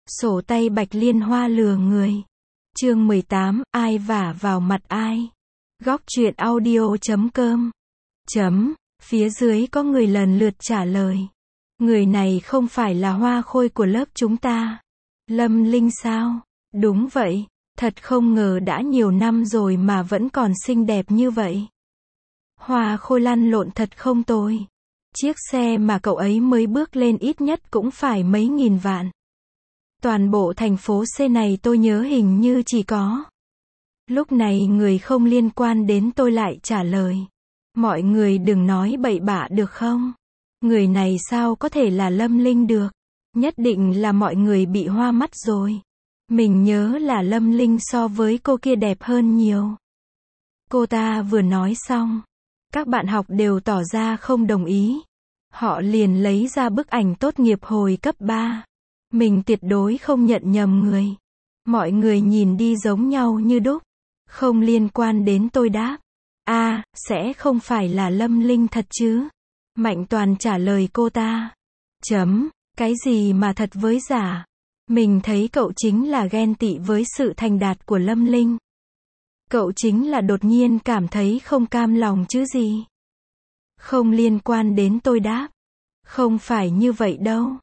Sổ tay Bạch Liên Hoa lừa người. Chương 18, ai vả vào mặt ai? Góc truyện audio.com. Phía dưới có người lần lượt trả lời. Người này không phải là hoa khôi của lớp chúng ta. Lâm Linh sao? Đúng vậy, thật không ngờ đã nhiều năm rồi mà vẫn còn xinh đẹp như vậy. Hoa khôi lăn lộn thật không tồi. Chiếc xe mà cậu ấy mới bước lên ít nhất cũng phải mấy nghìn vạn. Toàn bộ thành phố C này tôi nhớ hình như chỉ có. Lúc này người không liên quan đến tôi lại trả lời. Mọi người đừng nói bậy bạ được không? Người này sao có thể là Lâm Linh được? Nhất định là mọi người bị hoa mắt rồi. Mình nhớ là Lâm Linh so với cô kia đẹp hơn nhiều. Cô ta vừa nói xong, các bạn học đều tỏ ra không đồng ý. Họ liền lấy ra bức ảnh tốt nghiệp hồi cấp 3. Mình tuyệt đối không nhận nhầm người. Mọi người nhìn đi giống nhau như đúc. Không liên quan đến tôi đáp. Sẽ không phải là Lâm Linh thật chứ? Mạnh Toàn trả lời cô ta. Cái gì mà thật với giả? Mình thấy cậu chính là ghen tị với sự thành đạt của Lâm Linh. Cậu chính là đột nhiên cảm thấy không cam lòng chứ gì? Không liên quan đến tôi đáp. Không phải như vậy đâu.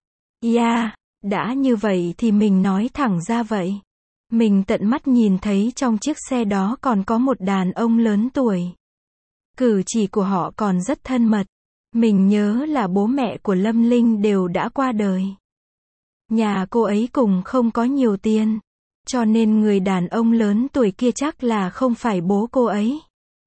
Đã như vậy thì mình nói thẳng ra vậy. Mình tận mắt nhìn thấy trong chiếc xe đó còn có một đàn ông lớn tuổi. Cử chỉ của họ còn rất thân mật. Mình nhớ là bố mẹ của Lâm Linh đều đã qua đời. Nhà cô ấy cùng không có nhiều tiền. Cho nên người đàn ông lớn tuổi kia chắc là không phải bố cô ấy.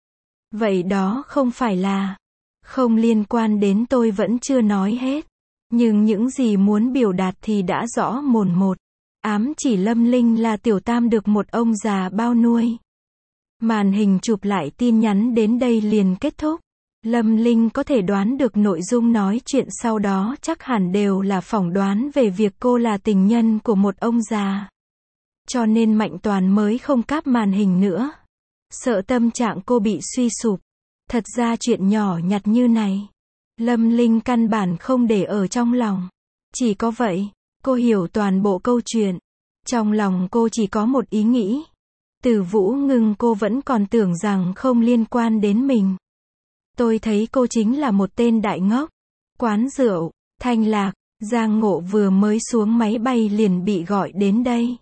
Vậy đó không phải là. Không liên quan đến tôi vẫn chưa nói hết. Nhưng những gì muốn biểu đạt thì đã rõ mồn một. Ám chỉ Lâm Linh là tiểu tam được một ông già bao nuôi. Màn hình chụp lại tin nhắn đến đây liền kết thúc. Lâm Linh có thể đoán được nội dung nói chuyện sau đó chắc hẳn đều là phỏng đoán về việc cô là tình nhân của một ông già. Cho nên Mạnh Toàn mới không cáp màn hình nữa. Sợ tâm trạng cô bị suy sụp. Thật ra chuyện nhỏ nhặt như này, Lâm Linh căn bản không để ở trong lòng. Chỉ có vậy, cô hiểu toàn bộ câu chuyện. Trong lòng cô chỉ có một ý nghĩ. Từ Vũ Ngưng cô vẫn còn tưởng rằng không liên quan đến mình. Tôi thấy cô chính là một tên đại ngốc. Quán rượu, Thanh Lạc, Giang Ngộ vừa mới xuống máy bay liền bị gọi đến đây.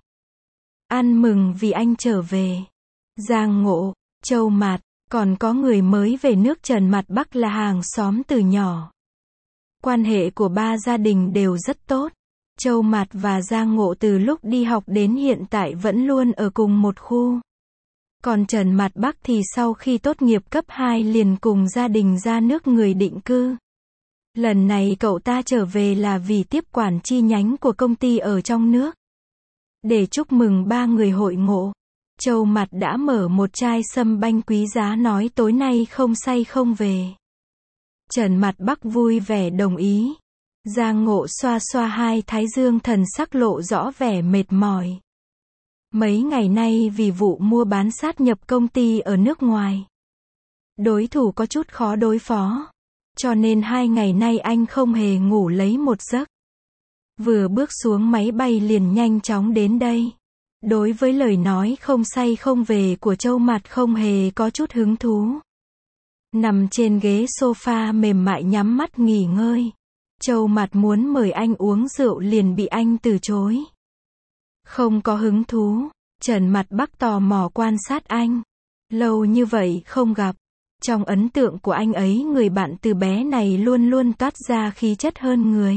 Ăn mừng vì anh trở về. Giang Ngộ, Châu Mạt, còn có người mới về nước Trần Mặt Bắc là hàng xóm từ nhỏ. Quan hệ của ba gia đình đều rất tốt. Châu Mạt và Giang Ngộ từ lúc đi học đến hiện tại vẫn luôn ở cùng một khu. Còn Trần Mặt Bắc thì sau khi tốt nghiệp cấp 2 liền cùng gia đình ra nước người định cư. Lần này cậu ta trở về là vì tiếp quản chi nhánh của công ty ở trong nước. Để chúc mừng ba người hội ngộ, Châu Mạt đã mở một chai sâm banh quý giá nói tối nay không say không về. Trần Mặt Bắc vui vẻ đồng ý. Giang Ngộ xoa xoa hai thái dương thần sắc lộ rõ vẻ mệt mỏi. Mấy ngày nay vì vụ mua bán sát nhập công ty ở nước ngoài, đối thủ có chút khó đối phó. Cho nên 2 ngày nay anh không hề ngủ lấy một giấc. Vừa bước xuống máy bay liền nhanh chóng đến đây. Đối với lời nói không say không về của Châu Mạt không hề có chút hứng thú. Nằm trên ghế sofa mềm mại nhắm mắt nghỉ ngơi. Châu Mạt muốn mời anh uống rượu liền bị anh từ chối. Không có hứng thú. Trần Mặt Bắc tò mò quan sát anh. Lâu như vậy không gặp. Trong ấn tượng của anh ấy người bạn từ bé này luôn luôn toát ra khí chất hơn người.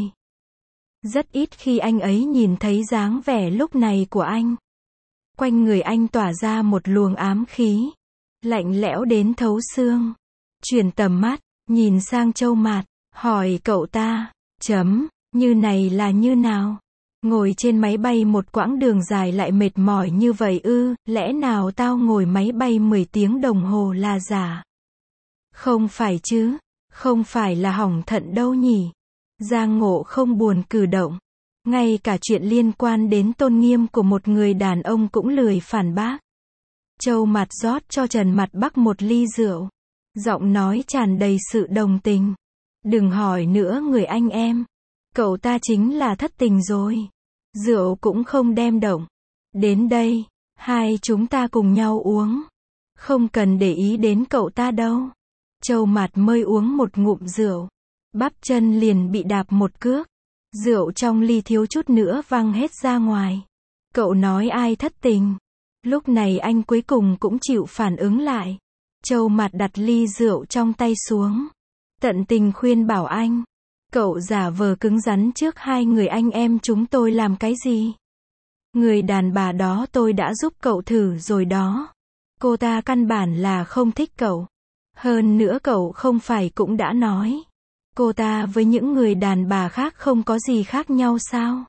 Rất ít khi anh ấy nhìn thấy dáng vẻ lúc này của anh. Quanh người anh tỏa ra một luồng ám khí. Lạnh lẽo đến thấu xương. Chuyển tầm mắt, nhìn sang Châu Mạt, hỏi cậu ta, như này là như nào? Ngồi trên máy bay một quãng đường dài lại mệt mỏi như vậy ư, lẽ nào tao ngồi máy bay 10 tiếng đồng hồ là giả? Không phải chứ, không phải là hỏng thận đâu nhỉ? Giang Ngộ không buồn cử động. Ngay cả chuyện liên quan đến tôn nghiêm của một người đàn ông cũng lười phản bác. Châu Mạt rót cho Trần Mặt Bắc một ly rượu. Giọng nói tràn đầy sự đồng tình. Đừng hỏi nữa người anh em. Cậu ta chính là thất tình rồi. Rượu cũng không đem động. Đến đây, hai chúng ta cùng nhau uống. Không cần để ý đến cậu ta đâu. Châu Mạt mới uống một ngụm rượu. Bắp chân liền bị đạp một cước. Rượu trong ly thiếu chút nữa văng hết ra ngoài. Cậu nói ai thất tình. Lúc này anh cuối cùng cũng chịu phản ứng lại. Châu Mạt đặt ly rượu trong tay xuống. Tận tình khuyên bảo anh. Cậu giả vờ cứng rắn trước hai người anh em chúng tôi làm cái gì? Người đàn bà đó tôi đã giúp cậu thử rồi đó. Cô ta căn bản là không thích cậu. Hơn nữa cậu không phải cũng đã nói. Cô ta với những người đàn bà khác không có gì khác nhau sao?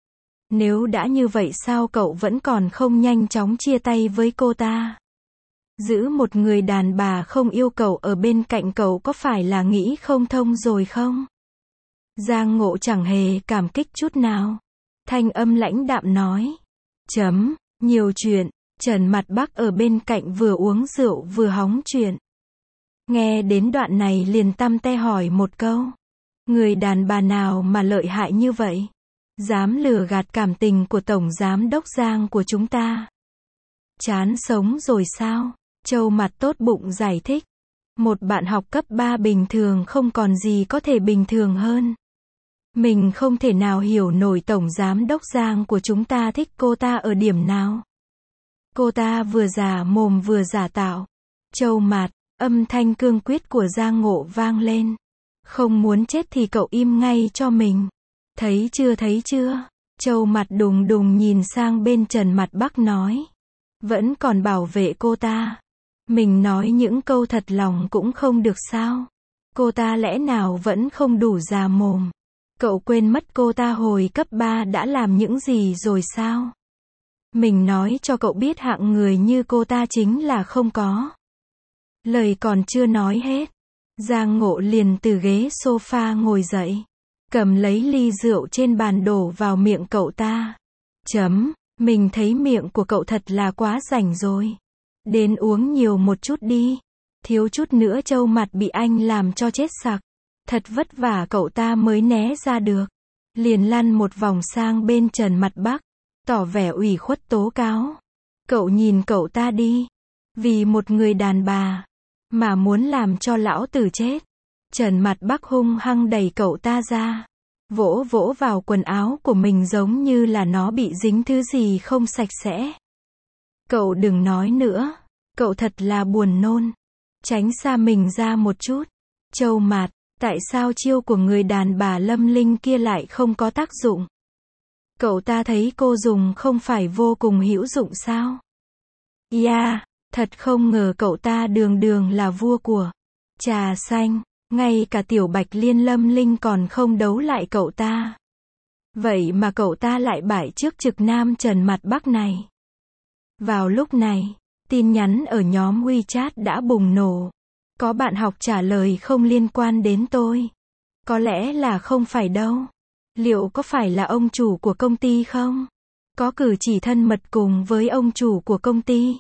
Nếu đã như vậy sao cậu vẫn còn không nhanh chóng chia tay với cô ta? Giữ một người đàn bà không yêu cậu ở bên cạnh cậu có phải là nghĩ không thông rồi không? Giang Ngộ chẳng hề cảm kích chút nào. Thanh âm lãnh đạm nói. Nhiều chuyện. Trần Mặt Bắc ở bên cạnh vừa uống rượu vừa hóng chuyện. Nghe đến đoạn này liền tăm te hỏi một câu. Người đàn bà nào mà lợi hại như vậy? Dám lừa gạt cảm tình của Tổng Giám Đốc Giang của chúng ta. Chán sống rồi sao? Châu Mặt tốt bụng giải thích. Một bạn học cấp 3 bình thường không còn gì có thể bình thường hơn. Mình không thể nào hiểu nổi Tổng Giám Đốc Giang của chúng ta thích cô ta ở điểm nào. Cô ta vừa giả mồm vừa giả tạo. Châu Mạt, âm thanh cương quyết của Giang Ngộ vang lên. Không muốn chết thì cậu im ngay cho mình. Thấy chưa? Châu Mạt đùng đùng nhìn sang bên Trần Mặt Bắc nói. Vẫn còn bảo vệ cô ta. Mình nói những câu thật lòng cũng không được sao? Cô ta lẽ nào vẫn không đủ già mồm? Cậu quên mất cô ta hồi cấp 3 đã làm những gì rồi sao? Mình nói cho cậu biết hạng người như cô ta chính là không có. Lời còn chưa nói hết. Giang Ngộ liền từ ghế sofa ngồi dậy. Cầm lấy ly rượu trên bàn đổ vào miệng cậu ta. Mình thấy miệng của cậu thật là quá rảnh rồi. Đến uống nhiều một chút đi. Thiếu chút nữa Châu Mặt bị anh làm cho chết sặc. Thật vất vả cậu ta mới né ra được. Liền lăn một vòng sang bên Trần Mặt Bắc. Tỏ vẻ ủy khuất tố cáo. Cậu nhìn cậu ta đi. Vì một người đàn bà. Mà muốn làm cho lão tử chết. Trần Mặt Bắc hung hăng đẩy cậu ta ra. Vỗ vỗ vào quần áo của mình giống như là nó bị dính thứ gì không sạch sẽ. Cậu đừng nói nữa. Cậu thật là buồn nôn. Tránh xa mình ra một chút. Châu Mạt, tại sao chiêu của người đàn bà Lâm Linh kia lại không có tác dụng? Cậu ta thấy cô dùng không phải vô cùng hữu dụng sao? Thật không ngờ cậu ta đường đường là vua của trà xanh. Ngay cả tiểu Bạch Liên Lâm Linh còn không đấu lại cậu ta. Vậy mà cậu ta lại bại trước trực nam Trần Mặt Bắc này. Vào lúc này, tin nhắn ở nhóm WeChat đã bùng nổ. Có bạn học trả lời không liên quan đến tôi. Có lẽ là không phải đâu. Liệu có phải là ông chủ của công ty không? Có cử chỉ thân mật cùng với ông chủ của công ty?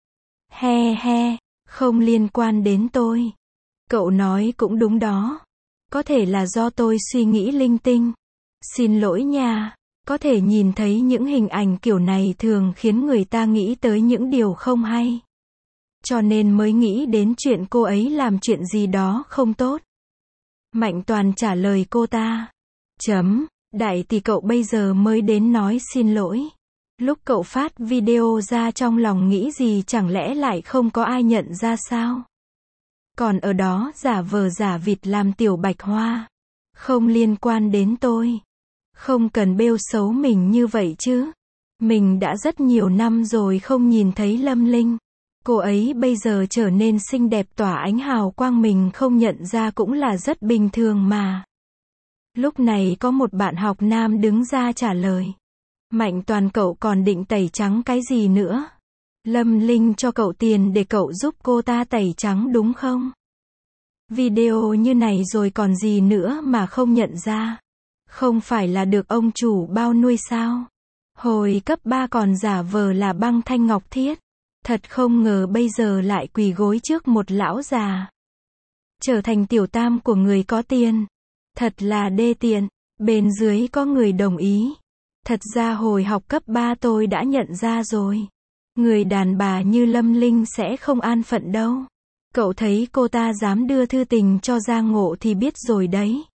Không liên quan đến tôi. Cậu nói cũng đúng đó. Có thể là do tôi suy nghĩ linh tinh. Xin lỗi nha. Có thể nhìn thấy những hình ảnh kiểu này thường khiến người ta nghĩ tới những điều không hay. Cho nên mới nghĩ đến chuyện cô ấy làm chuyện gì đó không tốt. Mạnh Toàn trả lời cô ta. Đại tỷ cậu bây giờ mới đến nói xin lỗi. Lúc cậu phát video ra trong lòng nghĩ gì chẳng lẽ lại không có ai nhận ra sao? Còn ở đó giả vờ giả vịt làm tiểu Bạch Hoa. Không liên quan đến tôi. Không cần bêu xấu mình như vậy chứ. Mình đã rất nhiều năm rồi không nhìn thấy Lâm Linh. Cô ấy bây giờ trở nên xinh đẹp tỏa ánh hào quang mình không nhận ra cũng là rất bình thường mà. Lúc này có một bạn học nam đứng ra trả lời. Mạnh Toàn cậu còn định tẩy trắng cái gì nữa? Lâm Linh cho cậu tiền để cậu giúp cô ta tẩy trắng đúng không? Video như này rồi còn gì nữa mà không nhận ra? Không phải là được ông chủ bao nuôi sao? Hồi cấp 3 còn giả vờ là Băng Thanh Ngọc Thiết. Thật không ngờ bây giờ lại quỳ gối trước một lão già. Trở thành tiểu tam của người có tiền. Thật là đê tiện. Bên dưới có người đồng ý. Thật ra hồi học cấp 3 tôi đã nhận ra rồi. Người đàn bà như Lâm Linh sẽ không an phận đâu. Cậu thấy cô ta dám đưa thư tình cho Giang Ngộ thì biết rồi đấy.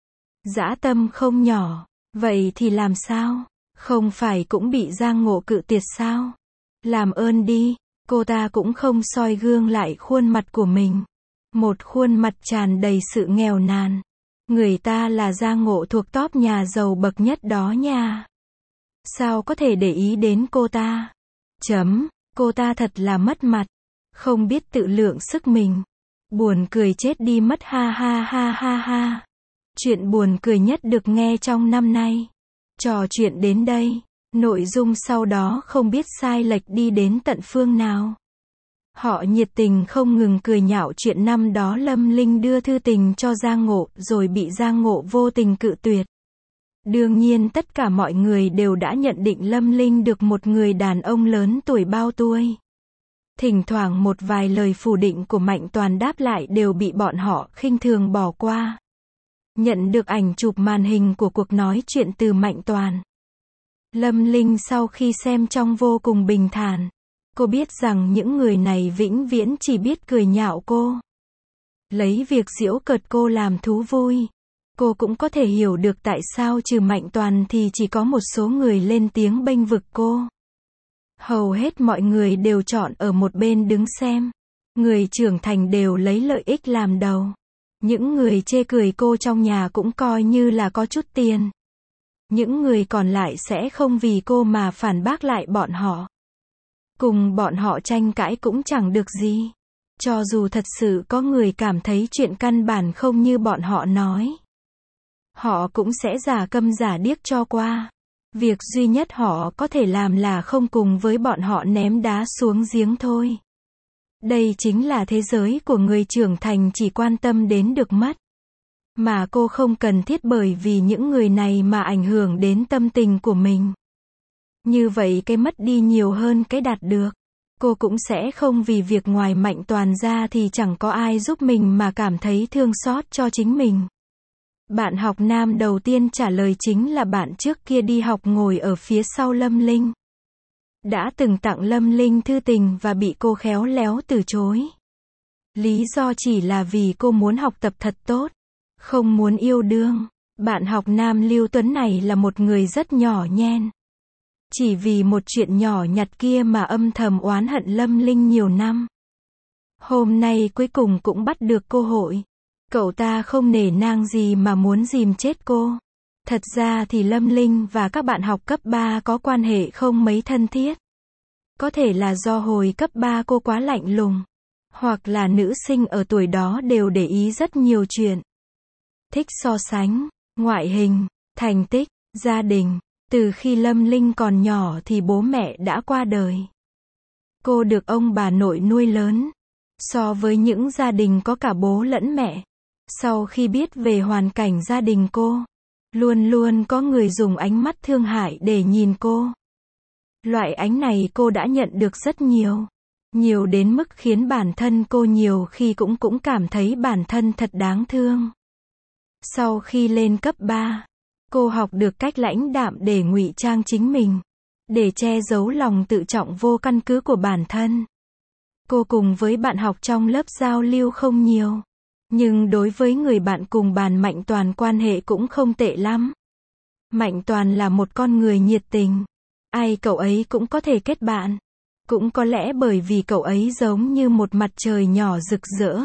Dã tâm không nhỏ. Vậy thì làm sao? Không phải cũng bị Giang Ngộ cự tuyệt sao? Làm ơn đi. Cô ta cũng không soi gương lại khuôn mặt của mình. Một khuôn mặt tràn đầy sự nghèo nàn. Người ta là Giang Ngộ thuộc top nhà giàu bậc nhất đó nha. Sao có thể để ý đến cô ta? Cô ta thật là mất mặt. Không biết tự lượng sức mình. Buồn cười chết đi mất ha ha ha ha ha. Chuyện buồn cười nhất được nghe trong năm nay. Trò chuyện đến đây. Nội dung sau đó không biết sai lệch đi đến tận phương nào. Họ nhiệt tình không ngừng cười nhạo chuyện năm đó Lâm Linh đưa thư tình cho Giang Ngộ rồi bị Giang Ngộ vô tình cự tuyệt. Đương nhiên tất cả mọi người đều đã nhận định Lâm Linh được một người đàn ông lớn tuổi bao tuổi. Thỉnh thoảng một vài lời phủ định của Mạnh Toàn đáp lại đều bị bọn họ khinh thường bỏ qua. Nhận được ảnh chụp màn hình của cuộc nói chuyện từ Mạnh Toàn. Lâm Linh sau khi xem trong vô cùng bình thản. Cô biết rằng những người này vĩnh viễn chỉ biết cười nhạo cô. Lấy việc giễu cợt cô làm thú vui. Cô cũng có thể hiểu được tại sao trừ Mạnh Toàn thì chỉ có một số người lên tiếng bênh vực cô. Hầu hết mọi người đều chọn ở một bên đứng xem. Người trưởng thành đều lấy lợi ích làm đầu. Những người chê cười cô trong nhà cũng coi như là có chút tiền. Những người còn lại sẽ không vì cô mà phản bác lại bọn họ. Cùng bọn họ tranh cãi cũng chẳng được gì. Cho dù thật sự có người cảm thấy chuyện căn bản không như bọn họ nói. Họ cũng sẽ giả câm giả điếc cho qua. Việc duy nhất họ có thể làm là không cùng với bọn họ ném đá xuống giếng thôi. Đây chính là thế giới của người trưởng thành chỉ quan tâm đến được mất. Mà cô không cần thiết bởi vì những người này mà ảnh hưởng đến tâm tình của mình. Như vậy cái mất đi nhiều hơn cái đạt được. Cô cũng sẽ không vì việc ngoài Mạnh Toàn ra thì chẳng có ai giúp mình mà cảm thấy thương xót cho chính mình. Bạn học nam đầu tiên trả lời chính là bạn trước kia đi học ngồi ở phía sau Lâm Linh. Đã từng tặng Lâm Linh thư tình và bị cô khéo léo từ chối. Lý do chỉ là vì cô muốn học tập thật tốt, không muốn yêu đương. Bạn học nam Lưu Tuấn này là một người rất nhỏ nhen. Chỉ vì một chuyện nhỏ nhặt kia mà âm thầm oán hận Lâm Linh nhiều năm. Hôm nay cuối cùng cũng bắt được cơ hội. Cậu ta không nể nang gì mà muốn dìm chết cô. Thật ra thì Lâm Linh và các bạn học cấp 3 có quan hệ không mấy thân thiết. Có thể là do hồi cấp 3 cô quá lạnh lùng. Hoặc là nữ sinh ở tuổi đó đều để ý rất nhiều chuyện. Thích so sánh, ngoại hình, thành tích, gia đình. Từ khi Lâm Linh còn nhỏ thì bố mẹ đã qua đời. Cô được ông bà nội nuôi lớn. So với những gia đình có cả bố lẫn mẹ. Sau khi biết về hoàn cảnh gia đình cô, luôn luôn có người dùng ánh mắt thương hại để nhìn cô. Loại ánh này cô đã nhận được rất nhiều. Nhiều đến mức khiến bản thân cô nhiều khi cũng cảm thấy bản thân thật đáng thương. Sau khi lên cấp 3, cô học được cách lãnh đạm để ngụy trang chính mình, để che giấu lòng tự trọng vô căn cứ của bản thân. Cô cùng với bạn học trong lớp giao lưu không nhiều. Nhưng đối với người bạn cùng bàn Mạnh Toàn quan hệ cũng không tệ lắm. Mạnh Toàn là một con người nhiệt tình. Ai cậu ấy cũng có thể kết bạn. Cũng có lẽ bởi vì cậu ấy giống như một mặt trời nhỏ rực rỡ.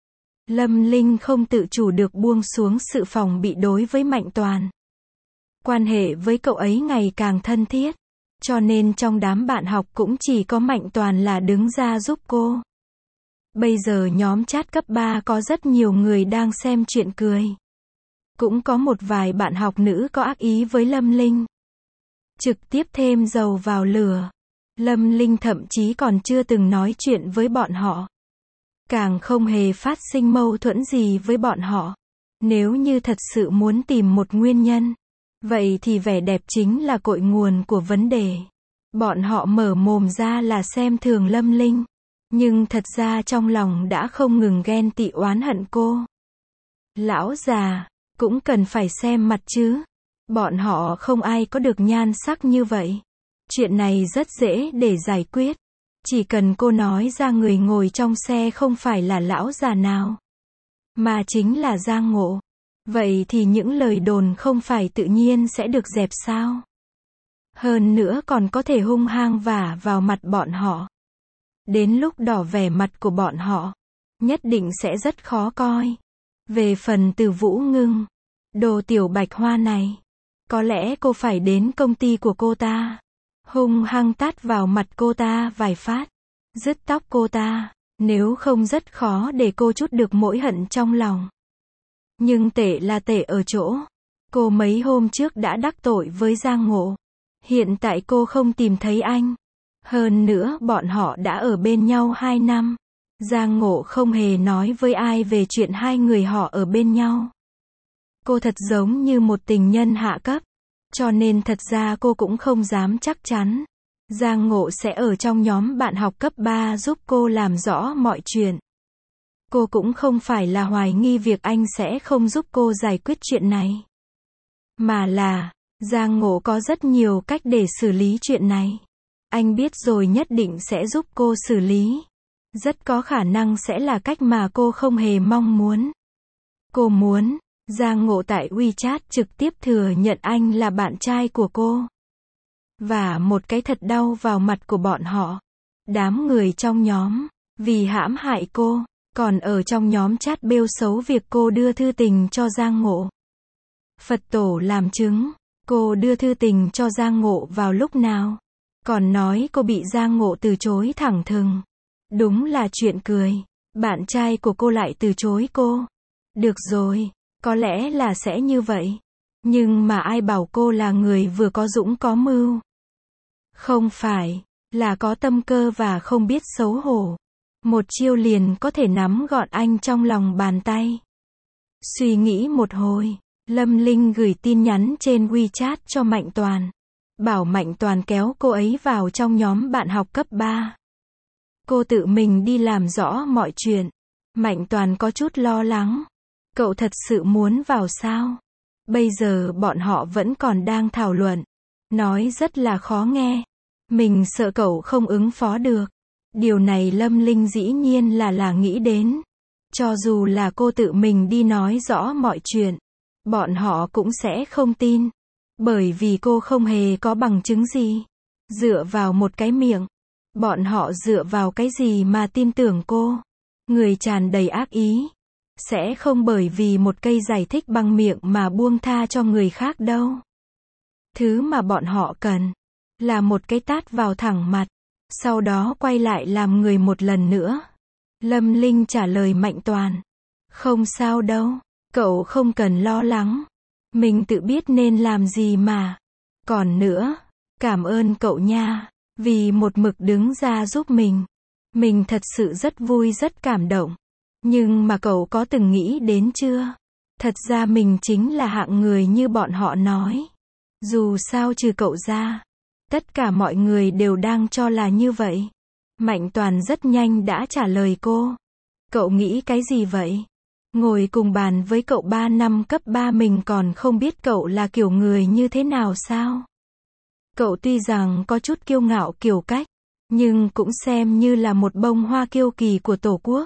Lâm Linh không tự chủ được buông xuống sự phòng bị đối với Mạnh Toàn. Quan hệ với cậu ấy ngày càng thân thiết. Cho nên trong đám bạn học cũng chỉ có Mạnh Toàn là đứng ra giúp cô. Bây giờ nhóm chat cấp 3 có rất nhiều người đang xem chuyện cười. Cũng có một vài bạn học nữ có ác ý với Lâm Linh. Trực tiếp thêm dầu vào lửa. Lâm Linh thậm chí còn chưa từng nói chuyện với bọn họ. Càng không hề phát sinh mâu thuẫn gì với bọn họ. Nếu như thật sự muốn tìm một nguyên nhân, vậy thì vẻ đẹp chính là cội nguồn của vấn đề. Bọn họ mở mồm ra là xem thường Lâm Linh. Nhưng thật ra trong lòng đã không ngừng ghen tị oán hận cô. Lão già, cũng cần phải xem mặt chứ. Bọn họ không ai có được nhan sắc như vậy. Chuyện này rất dễ để giải quyết. Chỉ cần cô nói ra người ngồi trong xe không phải là lão già nào, mà chính là Giang Ngộ. Vậy thì những lời đồn không phải tự nhiên sẽ được dẹp sao? Hơn nữa còn có thể hung hăng vả vào mặt bọn họ. Đến lúc đỏ vẻ mặt của bọn họ, nhất định sẽ rất khó coi. Về phần Từ Vũ Ngưng, đồ tiểu bạch hoa này, có lẽ cô phải đến công ty của cô ta, hung hăng tát vào mặt cô ta vài phát, dứt tóc cô ta, nếu không rất khó để cô trút được nỗi hận trong lòng. Nhưng tệ là tệ ở chỗ, cô mấy hôm trước đã đắc tội với Giang Ngộ. Hiện tại cô không tìm thấy anh. Hơn nữa bọn họ đã ở bên nhau 2 năm. Giang Ngộ không hề nói với ai về chuyện hai người họ ở bên nhau. Cô thật giống như một tình nhân hạ cấp. Cho nên thật ra cô cũng không dám chắc chắn Giang Ngộ sẽ ở trong nhóm bạn học cấp 3 giúp cô làm rõ mọi chuyện. Cô cũng không phải là hoài nghi việc anh sẽ không giúp cô giải quyết chuyện này, mà là Giang Ngộ có rất nhiều cách để xử lý chuyện này. Anh biết rồi nhất định sẽ giúp cô xử lý. Rất có khả năng sẽ là cách mà cô không hề mong muốn. Cô muốn Giang Ngộ tại WeChat trực tiếp thừa nhận anh là bạn trai của cô. Và một cái thật đau vào mặt của bọn họ. Đám người trong nhóm, vì hãm hại cô, còn ở trong nhóm chat bêu xấu việc cô đưa thư tình cho Giang Ngộ. Phật tổ làm chứng, cô đưa thư tình cho Giang Ngộ vào lúc nào? Còn nói cô bị Giang Ngộ từ chối thẳng thừng. Đúng là chuyện cười. Bạn trai của cô lại từ chối cô. Được rồi, có lẽ là sẽ như vậy. Nhưng mà ai bảo cô là người vừa có dũng có mưu? Không phải là có tâm cơ và không biết xấu hổ. Một chiêu liền có thể nắm gọn anh trong lòng bàn tay. Suy nghĩ một hồi, Lâm Linh gửi tin nhắn trên WeChat cho Mạnh Toàn. Bảo Mạnh Toàn kéo cô ấy vào trong nhóm bạn học cấp 3. Cô tự mình đi làm rõ mọi chuyện. Mạnh Toàn có chút lo lắng. Cậu thật sự muốn vào sao? Bây giờ bọn họ vẫn còn đang thảo luận. Nói rất là khó nghe. Mình sợ cậu không ứng phó được. Điều này Lâm Linh dĩ nhiên là nghĩ đến. Cho dù là cô tự mình đi nói rõ mọi chuyện, bọn họ cũng sẽ không tin. Bởi vì cô không hề có bằng chứng gì. Dựa vào một cái miệng. Bọn họ dựa vào cái gì mà tin tưởng cô? Người tràn đầy ác ý. Sẽ không bởi vì một cây giải thích bằng miệng mà buông tha cho người khác đâu. Thứ mà bọn họ cần là một cái tát vào thẳng mặt. Sau đó quay lại làm người một lần nữa. Lâm Linh trả lời Mạnh Toàn. Không sao đâu. Cậu không cần lo lắng. Mình tự biết nên làm gì mà. Còn nữa, cảm ơn cậu nha. Vì một mực đứng ra giúp mình. Mình thật sự rất vui rất cảm động. Nhưng mà cậu có từng nghĩ đến chưa? Thật ra mình chính là hạng người như bọn họ nói. Dù sao trừ cậu ra, tất cả mọi người đều đang cho là như vậy. Mạnh Toàn rất nhanh đã trả lời cô. Cậu nghĩ cái gì vậy? Ngồi cùng bàn với cậu 3 năm cấp 3 mình còn không biết cậu là kiểu người như thế nào sao? Cậu tuy rằng có chút kiêu ngạo kiểu cách, nhưng cũng xem như là một bông hoa kiêu kỳ của Tổ quốc.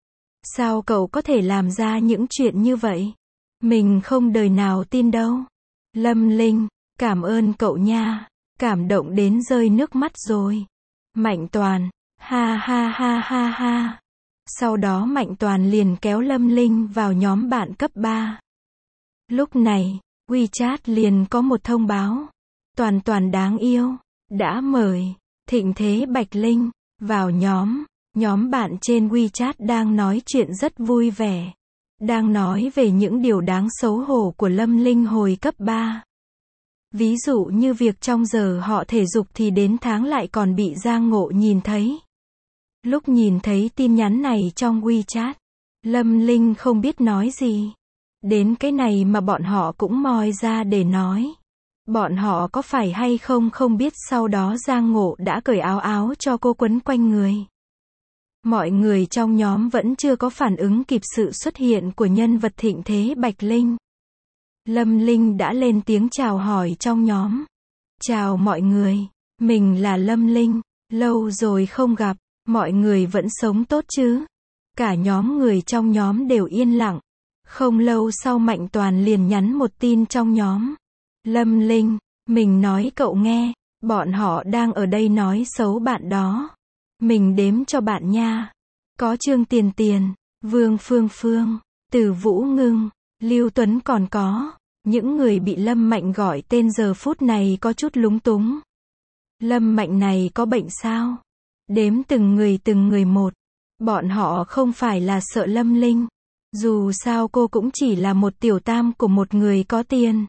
Sao cậu có thể làm ra những chuyện như vậy? Mình không đời nào tin đâu. Lâm Linh, cảm ơn cậu nha. Cảm động đến rơi nước mắt rồi. Mạnh Toàn, ha ha ha ha ha. Sau đó Mạnh Toàn liền kéo Lâm Linh vào nhóm bạn cấp 3. Lúc này, WeChat liền có một thông báo. Toàn Toàn đáng yêu, đã mời Thịnh Thế Bạch Linh vào nhóm. Nhóm bạn trên WeChat đang nói chuyện rất vui vẻ. Đang nói về những điều đáng xấu hổ của Lâm Linh hồi cấp 3. Ví dụ như việc trong giờ họ thể dục thì đến tháng lại còn bị Giang Ngộ nhìn thấy. Lúc nhìn thấy tin nhắn này trong WeChat, Lâm Linh không biết nói gì. Đến cái này mà bọn họ cũng moi ra để nói. Bọn họ có phải hay không không biết sau đó Giang Ngộ đã cởi áo cho cô quấn quanh người. Mọi người trong nhóm vẫn chưa có phản ứng kịp sự xuất hiện của nhân vật Thịnh Thế Bạch Linh. Lâm Linh đã lên tiếng chào hỏi trong nhóm. Chào mọi người, mình là Lâm Linh, lâu rồi không gặp, mọi người vẫn sống tốt chứ? Cả nhóm người trong nhóm đều yên lặng. Không lâu sau Mạnh Toàn liền nhắn một tin trong nhóm. Lâm Linh, mình nói cậu nghe, bọn họ đang ở đây nói xấu bạn đó. Mình đếm cho bạn nha. Có Trương Tiền Tiền, Vương Phương Phương, Từ Vũ Ngưng, Lưu Tuấn còn có. Những người bị Lâm Mạnh gọi tên giờ phút này có chút lúng túng. Lâm Mạnh này có bệnh sao? Đếm từng người một. Bọn họ không phải là sợ Lâm Linh. Dù sao cô cũng chỉ là một tiểu tam của một người có tiền.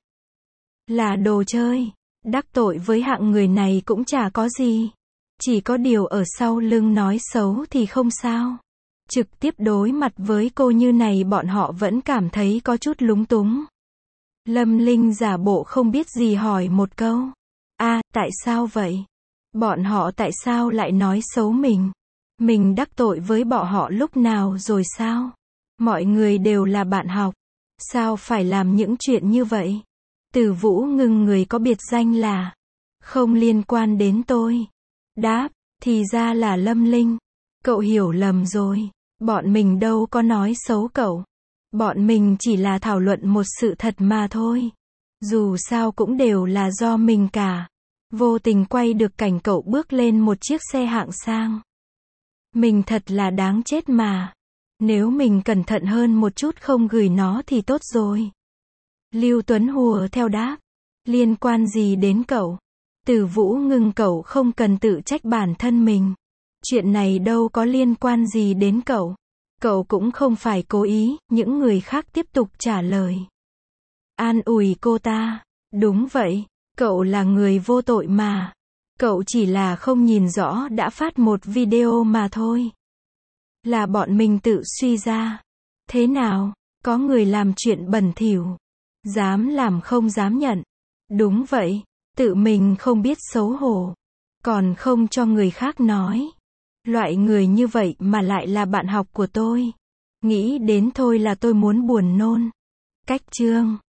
Là đồ chơi. Đắc tội với hạng người này cũng chả có gì. Chỉ có điều ở sau lưng nói xấu thì không sao. Trực tiếp đối mặt với cô như này bọn họ vẫn cảm thấy có chút lúng túng. Lâm Linh giả bộ không biết gì hỏi một câu. Tại sao vậy? Bọn họ tại sao lại nói xấu mình? Mình đắc tội với bọn họ lúc nào rồi sao? Mọi người đều là bạn học. Sao phải làm những chuyện như vậy? Từ Vũ Ngưng người có biệt danh là không liên quan đến tôi. Đáp, thì ra là Lâm Linh. Cậu hiểu lầm rồi. Bọn mình đâu có nói xấu cậu. Bọn mình chỉ là thảo luận một sự thật mà thôi. Dù sao cũng đều là do mình cả. Vô tình quay được cảnh cậu bước lên một chiếc xe hạng sang. Mình thật là đáng chết mà. Nếu mình cẩn thận hơn một chút không gửi nó thì tốt rồi. Lưu Tuấn hùa theo đáp. Liên quan gì đến cậu? Từ Vũ Ngưng cậu không cần tự trách bản thân mình. Chuyện này đâu có liên quan gì đến cậu. Cậu cũng không phải cố ý, những người khác tiếp tục trả lời. An ủi cô ta. Đúng vậy, cậu là người vô tội mà. Cậu chỉ là không nhìn rõ đã phát một video mà thôi. Là bọn mình tự suy ra. Thế nào, có người làm chuyện bẩn thỉu. Dám làm không dám nhận. Đúng vậy, tự mình không biết xấu hổ. Còn không cho người khác nói. Loại người như vậy mà lại là bạn học của tôi. Nghĩ đến thôi là tôi muốn buồn nôn. Cách chương